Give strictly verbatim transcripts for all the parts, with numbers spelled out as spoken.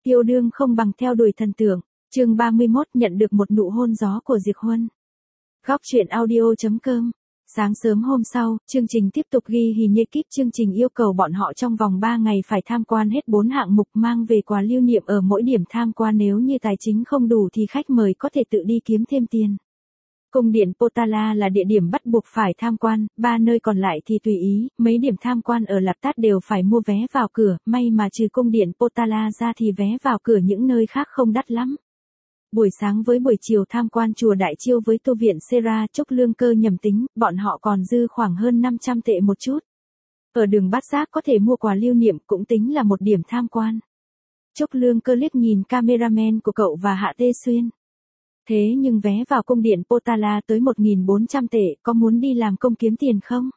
Yêu đương không bằng theo đuổi thần tượng. Chương ba mươi mốt nhận được một nụ hôn gió của Diệp Huân. Góc truyện audio chấm com. Sáng sớm hôm sau, chương trình tiếp tục ghi hình ekip chương trình yêu cầu bọn họ trong vòng ba ngày phải tham quan hết bốn hạng mục mang về quà lưu niệm ở mỗi điểm tham quan, nếu như tài chính không đủ thì khách mời có thể tự đi kiếm thêm tiền. Cung điện Potala là địa điểm bắt buộc phải tham quan, ba nơi còn lại thì tùy ý, mấy điểm tham quan ở Lạp Tát đều phải mua vé vào cửa, may mà trừ cung điện Potala ra thì vé vào cửa những nơi khác không đắt lắm. Buổi sáng với buổi chiều tham quan chùa Đại Chiêu với tu viện Sera, Trúc Lương Cơ nhầm tính, bọn họ còn dư khoảng hơn năm trăm tệ một chút. Ở đường Bát Giác có thể mua quà lưu niệm cũng tính là một điểm tham quan. Trúc Lương Cơ liếc nhìn cameraman của cậu và Hạ Tê Xuyên. Thế nhưng vé vào cung điện Potala tới một nghìn bốn trăm tệ, có muốn đi làm công kiếm tiền không?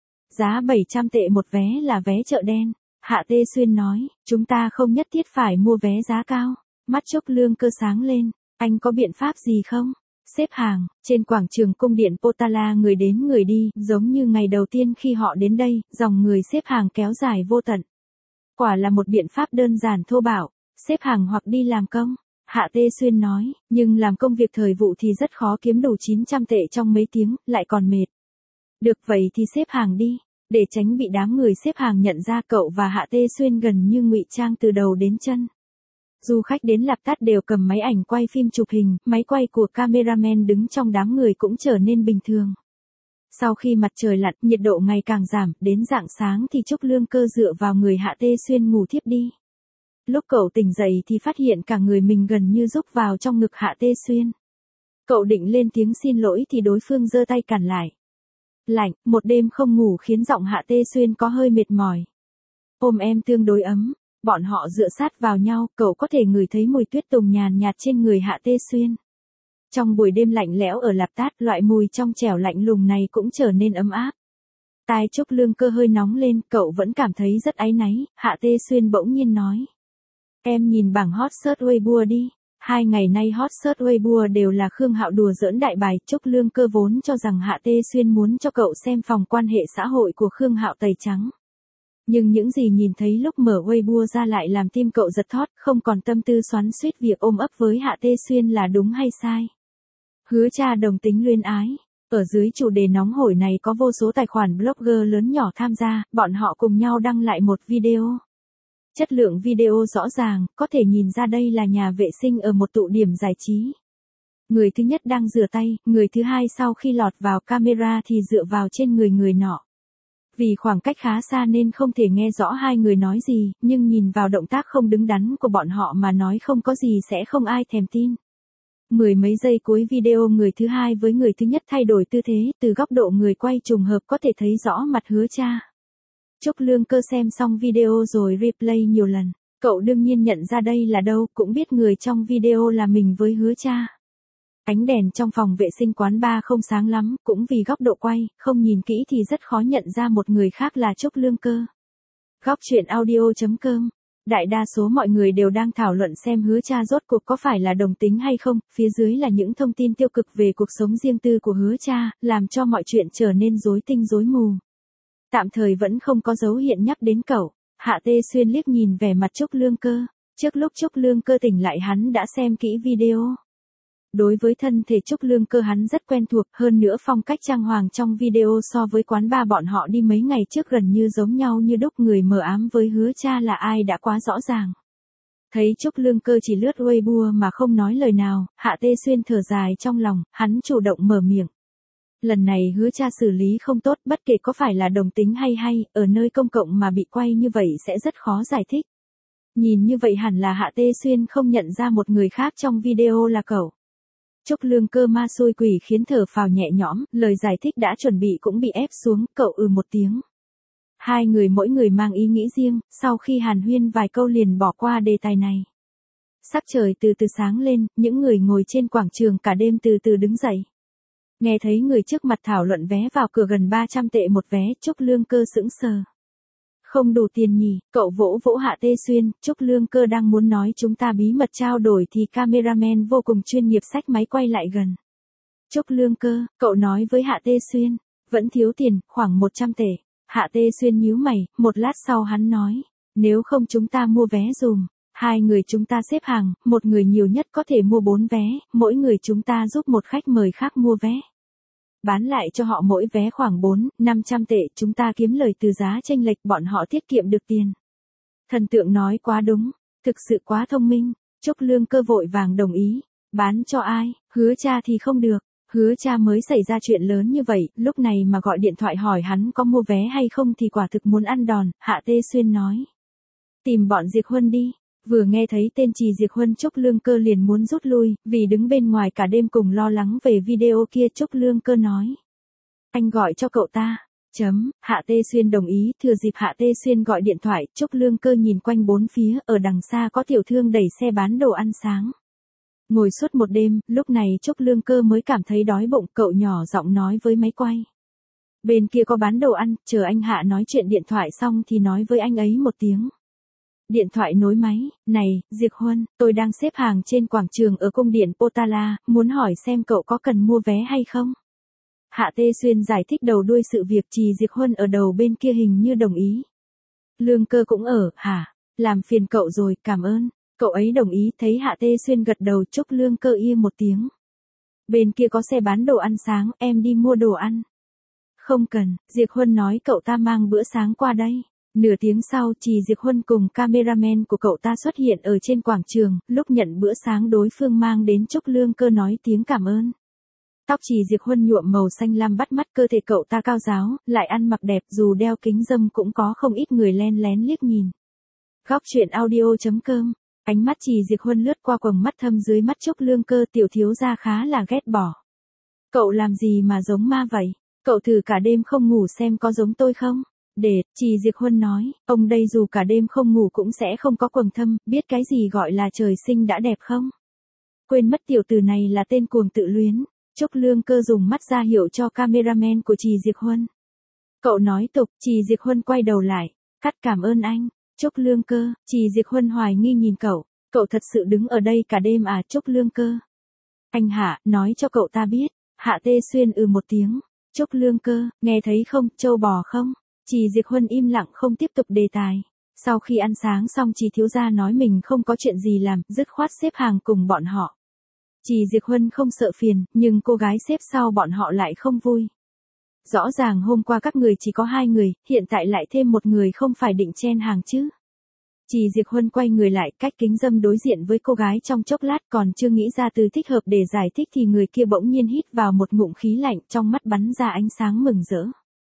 Giá bảy trăm tệ một vé là vé chợ đen. Hạ Tê Xuyên nói, chúng ta không nhất thiết phải mua vé giá cao. Mắt Trúc Lương Cơ sáng lên, anh có biện pháp gì không? Xếp hàng, trên quảng trường cung điện Potala người đến người đi, giống như ngày đầu tiên khi họ đến đây, dòng người xếp hàng kéo dài vô tận. Quả là một biện pháp đơn giản thô bạo, xếp hàng hoặc đi làm công. Hạ Tê Xuyên nói, nhưng làm công việc thời vụ thì rất khó kiếm đủ chín trăm tệ trong mấy tiếng, lại còn mệt. Được vậy thì xếp hàng đi, để tránh bị đám người xếp hàng nhận ra cậu và Hạ Tê Xuyên gần như ngụy trang từ đầu đến chân. Du khách đến Lạp Tát đều cầm máy ảnh quay phim chụp hình, máy quay của cameraman đứng trong đám người cũng trở nên bình thường. Sau khi mặt trời lặn, nhiệt độ ngày càng giảm, đến rạng sáng thì Trúc Lương Cơ dựa vào người Hạ Tê Xuyên ngủ thiếp đi. Lúc cậu tỉnh dậy thì phát hiện cả người mình gần như rúc vào trong ngực Hạ Tê Xuyên. Cậu định lên tiếng xin lỗi thì đối phương giơ tay cản lại. Lạnh, một đêm không ngủ khiến giọng Hạ Tê Xuyên có hơi mệt mỏi. Ôm em tương đối ấm. Bọn họ dựa sát vào nhau, cậu có thể ngửi thấy mùi tuyết tùng nhàn nhạt trên người Hạ Tê Xuyên. Trong buổi đêm lạnh lẽo ở Lạp Tát, loại mùi trong trẻo lạnh lùng này cũng trở nên ấm áp. Tai Trúc Lương Cơ hơi nóng lên, cậu vẫn cảm thấy rất áy náy. Hạ Tê Xuyên bỗng nhiên nói. Em nhìn bảng hot search Weibo đi. Hai ngày nay hot search Weibo đều là Khương Hạo đùa giỡn đại bài. Trúc Lương Cơ vốn cho rằng Hạ Tê Xuyên muốn cho cậu xem phòng quan hệ xã hội của Khương Hạo tẩy trắng. Nhưng những gì nhìn thấy lúc mở Weibo ra lại làm tim cậu giật thót, không còn tâm tư xoắn xuýt việc ôm ấp với Hạ Tê Xuyên là đúng hay sai. Hứa Cha đồng tính luyến ái. Ở dưới chủ đề nóng hổi này có vô số tài khoản blogger lớn nhỏ tham gia, bọn họ cùng nhau đăng lại một video. Chất lượng video rõ ràng, có thể nhìn ra đây là nhà vệ sinh ở một tụ điểm giải trí. Người thứ nhất đang rửa tay, người thứ hai sau khi lọt vào camera thì dựa vào trên người người nọ. Vì khoảng cách khá xa nên không thể nghe rõ hai người nói gì, nhưng nhìn vào động tác không đứng đắn của bọn họ mà nói không có gì sẽ không ai thèm tin. Mười mấy giây cuối video người thứ hai với người thứ nhất thay đổi tư thế, từ góc độ người quay trùng hợp có thể thấy rõ mặt Hứa Cha. Trúc Lương Cơ xem xong video rồi replay nhiều lần, cậu đương nhiên nhận ra đây là đâu, cũng biết người trong video là mình với Hứa Cha. Ánh đèn trong phòng vệ sinh quán bar không sáng lắm, cũng vì góc độ quay, không nhìn kỹ thì rất khó nhận ra một người khác là Trúc Lương Cơ. Góc truyện audio chấm com. Đại đa số mọi người đều đang thảo luận xem Hứa Cha rốt cuộc có phải là đồng tính hay không, phía dưới là những thông tin tiêu cực về cuộc sống riêng tư của Hứa Cha, làm cho mọi chuyện trở nên rối tinh rối mù. Tạm thời vẫn không có dấu hiện nhắc đến cậu. Hạ Tê Xuyên liếc nhìn vẻ mặt Trúc Lương Cơ. Trước lúc Trúc Lương Cơ tỉnh lại hắn đã xem kỹ video. Đối với thân thể Trúc Lương Cơ hắn rất quen thuộc, hơn nữa phong cách trang hoàng trong video so với quán bar bọn họ đi mấy ngày trước gần như giống nhau như đúc, người mờ ám với Hứa Cha là ai đã quá rõ ràng. Thấy Trúc Lương Cơ chỉ lướt Weibo mà không nói lời nào, Hạ Tê Xuyên thở dài trong lòng, hắn chủ động mở miệng. Lần này Hứa Cha xử lý không tốt, bất kể có phải là đồng tính hay hay, ở nơi công cộng mà bị quay như vậy sẽ rất khó giải thích. Nhìn như vậy hẳn là Hạ Tê Xuyên không nhận ra một người khác trong video là cậu. Trúc Lương Cơ ma xui quỷ khiến thở phào nhẹ nhõm, lời giải thích đã chuẩn bị cũng bị ép xuống, cậu ừ một tiếng. Hai người mỗi người mang ý nghĩ riêng, sau khi hàn huyên vài câu liền bỏ qua đề tài này. Sắc trời từ từ sáng lên, những người ngồi trên quảng trường cả đêm từ từ đứng dậy. Nghe thấy người trước mặt thảo luận vé vào cửa gần ba trăm tệ một vé, Trúc Lương Cơ sững sờ. Không đủ tiền nhỉ, cậu vỗ vỗ Hạ Tê Xuyên, Trúc Lương Cơ đang muốn nói chúng ta bí mật trao đổi thì cameraman vô cùng chuyên nghiệp xách máy quay lại gần. Trúc Lương Cơ, cậu nói với Hạ Tê Xuyên, vẫn thiếu tiền, khoảng một trăm tệ. Hạ Tê Xuyên nhíu mày, một lát sau hắn nói, nếu không chúng ta mua vé dùm. Hai người chúng ta xếp hàng, một người nhiều nhất có thể mua bốn vé, mỗi người chúng ta giúp một khách mời khác mua vé. Bán lại cho họ mỗi vé khoảng bốn, năm trăm tệ, chúng ta kiếm lời từ giá chênh lệch, bọn họ tiết kiệm được tiền. Thần tượng nói quá đúng, thực sự quá thông minh. Trúc Lương Cơ vội vàng đồng ý. Bán cho ai? Hứa Cha thì không được. Hứa Cha mới xảy ra chuyện lớn như vậy, lúc này mà gọi điện thoại hỏi hắn có mua vé hay không thì quả thực muốn ăn đòn. Hạ Tê Xuyên nói. Tìm bọn Diệp Huân đi. Vừa nghe thấy tên Trì Diệp Huân, Trúc Lương Cơ liền muốn rút lui, vì đứng bên ngoài cả đêm cùng lo lắng về video kia. Trúc Lương Cơ nói. Anh gọi cho cậu ta. Chấm, Hạ Tê Xuyên đồng ý. Thừa dịp Hạ Tê Xuyên gọi điện thoại, Trúc Lương Cơ nhìn quanh bốn phía, ở đằng xa có tiểu thương đẩy xe bán đồ ăn sáng. Ngồi suốt một đêm, lúc này Trúc Lương Cơ mới cảm thấy đói bụng, cậu nhỏ giọng nói với máy quay. Bên kia có bán đồ ăn, chờ anh Hạ nói chuyện điện thoại xong thì nói với anh ấy một tiếng. Điện thoại nối máy. Này, Diệp Huân, tôi đang xếp hàng trên quảng trường ở cung điện Potala, muốn hỏi xem cậu có cần mua vé hay không? Hạ Tê Xuyên giải thích đầu đuôi sự việc. Trì Diệp Huân ở đầu bên kia hình như đồng ý. Lương Cơ cũng ở. Hả? Làm phiền cậu rồi, cảm ơn. Cậu ấy đồng ý. Thấy Hạ Tê Xuyên gật đầu, Trúc Lương Cơ im một tiếng. Bên kia có xe bán đồ ăn sáng, em đi mua đồ ăn. Không cần, Diệp Huân nói cậu ta mang bữa sáng qua đây. Nửa tiếng sau, Trì Diệp Huân cùng cameraman của cậu ta xuất hiện ở trên quảng trường. Lúc nhận bữa sáng đối phương mang đến, Trúc Lương Cơ nói tiếng cảm ơn. Tóc Trì Diệp Huân nhuộm màu xanh lam bắt mắt, cơ thể cậu ta cao ráo, lại ăn mặc đẹp, dù đeo kính râm cũng có không ít người len lén liếc nhìn. Góc truyện audio chấm com. Ánh mắt Trì Diệp Huân lướt qua quầng mắt thâm dưới mắt Trúc Lương Cơ, tiểu thiếu gia khá là ghét bỏ. Cậu làm gì mà giống ma vậy? Cậu thử cả đêm không ngủ xem có giống tôi không? Để, Trì Diệp Huân nói, ông đây dù cả đêm không ngủ cũng sẽ không có quầng thâm, biết cái gì gọi là trời sinh đã đẹp không? Quên mất tiểu tử này là tên cuồng tự luyến. Trúc Lương Cơ dùng mắt ra hiệu cho cameraman của Trì Diệp Huân. Cậu nói tục. Trì Diệp Huân quay đầu lại. Cắt, cảm ơn anh. Trúc Lương Cơ. Trì Diệp Huân hoài nghi nhìn cậu. Cậu thật sự đứng ở đây cả đêm à? Trúc Lương Cơ. Anh Hạ, nói cho cậu ta biết. Hạ Tê Xuyên ừ một tiếng. Trúc Lương Cơ, nghe thấy không, trâu bò không? Trì Diệp Huân im lặng không tiếp tục đề tài. Sau khi ăn sáng xong, Trì thiếu gia nói mình không có chuyện gì làm, dứt khoát xếp hàng cùng bọn họ. Trì Diệp Huân không sợ phiền, nhưng cô gái xếp sau bọn họ lại không vui. Rõ ràng hôm qua các người chỉ có hai người, hiện tại lại thêm một người, không phải định chen hàng chứ? Trì Diệp Huân quay người lại, cách kính râm đối diện với cô gái trong chốc lát, còn chưa nghĩ ra từ thích hợp để giải thích thì người kia bỗng nhiên hít vào một ngụm khí lạnh, trong mắt bắn ra ánh sáng mừng rỡ.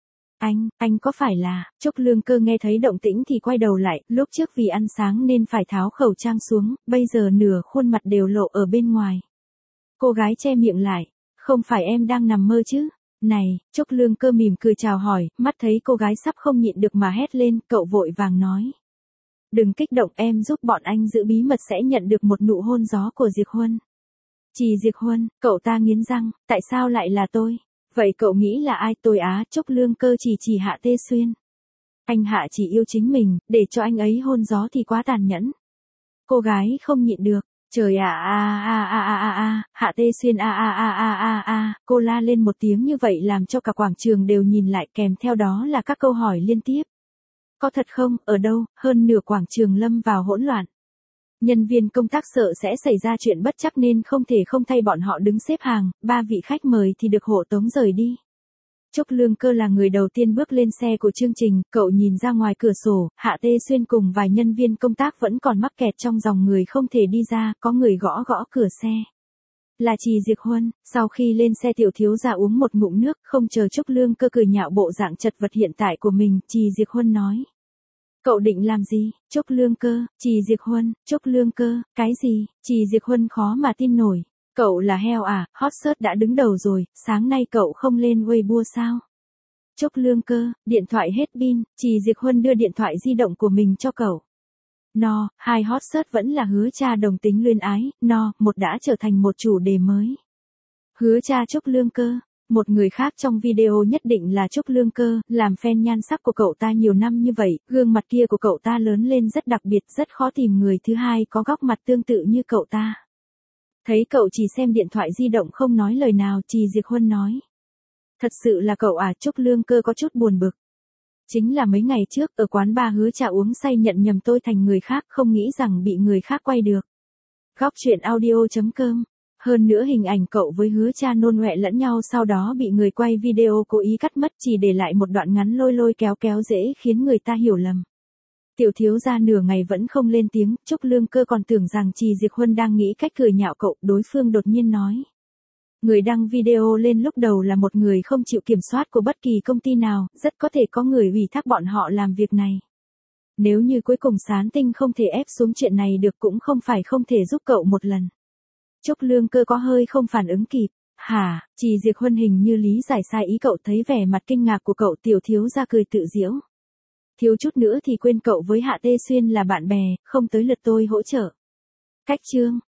Anh, anh có phải là? Trúc Lương Cơ nghe thấy động tĩnh thì quay đầu lại, lúc trước vì ăn sáng nên phải tháo khẩu trang xuống, bây giờ nửa khuôn mặt đều lộ ở bên ngoài. Cô gái che miệng lại, không phải em đang nằm mơ chứ? Này, Trúc Lương Cơ mỉm cười chào hỏi, mắt thấy cô gái sắp không nhịn được mà hét lên, cậu vội vàng nói. Đừng kích động, em giúp bọn anh giữ bí mật sẽ nhận được một nụ hôn gió của Diệp Huân. Trì Diệp Huân, cậu ta nghiến răng, tại sao lại là tôi? Vậy cậu nghĩ là ai? Tôi á? Trúc Lương Cơ chỉ chỉ Hạ Tê Xuyên. Anh Hạ chỉ yêu chính mình, để cho anh ấy hôn gió thì quá tàn nhẫn. Cô gái không nhịn được. Trời ạ a a a a a a, Hạ Tê Xuyên a a a a a a, cô la lên một tiếng như vậy làm cho cả quảng trường đều nhìn lại, kèm theo đó là các câu hỏi liên tiếp. Có thật không? Ở đâu? Hơn nửa quảng trường lâm vào hỗn loạn. Nhân viên công tác sợ sẽ xảy ra chuyện bất trắc nên không thể không thay bọn họ đứng xếp hàng, ba vị khách mời thì được hộ tống rời đi. Trúc Lương Cơ là người đầu tiên bước lên xe của chương trình, cậu nhìn ra ngoài cửa sổ, Hạ Tê Xuyên cùng vài nhân viên công tác vẫn còn mắc kẹt trong dòng người không thể đi ra, có người gõ gõ cửa xe. Là Trì Diệp Huân. Sau khi lên xe, tiểu thiếu gia uống một ngụm nước, không chờ Trúc Lương Cơ cười nhạo bộ dạng chật vật hiện tại của mình, Trì Diệp Huân nói. Cậu định làm gì? Trúc Lương Cơ. Trì Diệp Huân. Trúc Lương Cơ, cái gì? Trì Diệp Huân khó mà tin nổi. Cậu là heo à? Hot search đã đứng đầu rồi, sáng nay cậu không lên Weibo sao? Trúc Lương Cơ, điện thoại hết pin. Trì Diệp Huân đưa điện thoại di động của mình cho cậu. No, hai hot search vẫn là Hứa Cha đồng tính luyến ái, no, một đã trở thành một chủ đề mới. Hứa Cha Trúc Lương Cơ. Một người khác trong video nhất định là Trúc Lương Cơ, làm fan nhan sắc của cậu ta nhiều năm như vậy, gương mặt kia của cậu ta lớn lên rất đặc biệt, rất khó tìm người thứ hai có góc mặt tương tự như cậu ta. Thấy cậu chỉ xem điện thoại di động không nói lời nào, Trì Diệp Huân nói. Thật sự là cậu à? Trúc Lương Cơ có chút buồn bực. Chính là mấy ngày trước ở quán bar Hứa Cha uống say nhận nhầm tôi thành người khác, không nghĩ rằng bị người khác quay được. Góc truyện audio chấm com. Hơn nữa hình ảnh cậu với Hứa Cha nôn ọe lẫn nhau sau đó bị người quay video cố ý cắt mất, chỉ để lại một đoạn ngắn lôi lôi kéo kéo dễ khiến người ta hiểu lầm. Tiểu thiếu gia nửa ngày vẫn không lên tiếng, Trúc Lương Cơ còn tưởng rằng Trì Diệt Huân đang nghĩ cách cười nhạo cậu, đối phương đột nhiên nói. Người đăng video lên lúc đầu là một người không chịu kiểm soát của bất kỳ công ty nào, rất có thể có người ủy thác bọn họ làm việc này. Nếu như cuối cùng Sán Tinh không thể ép xuống chuyện này được cũng không phải không thể giúp cậu một lần. Trúc Lương Cơ có hơi không phản ứng kịp. Hả, Trì Diệt Huân hình như lý giải sai ý cậu, thấy vẻ mặt kinh ngạc của cậu, tiểu thiếu gia cười tự giễu. Thiếu chút nữa thì quên cậu với Hạ Tê Xuyên là bạn bè, không tới lượt tôi hỗ trợ. Cách chương.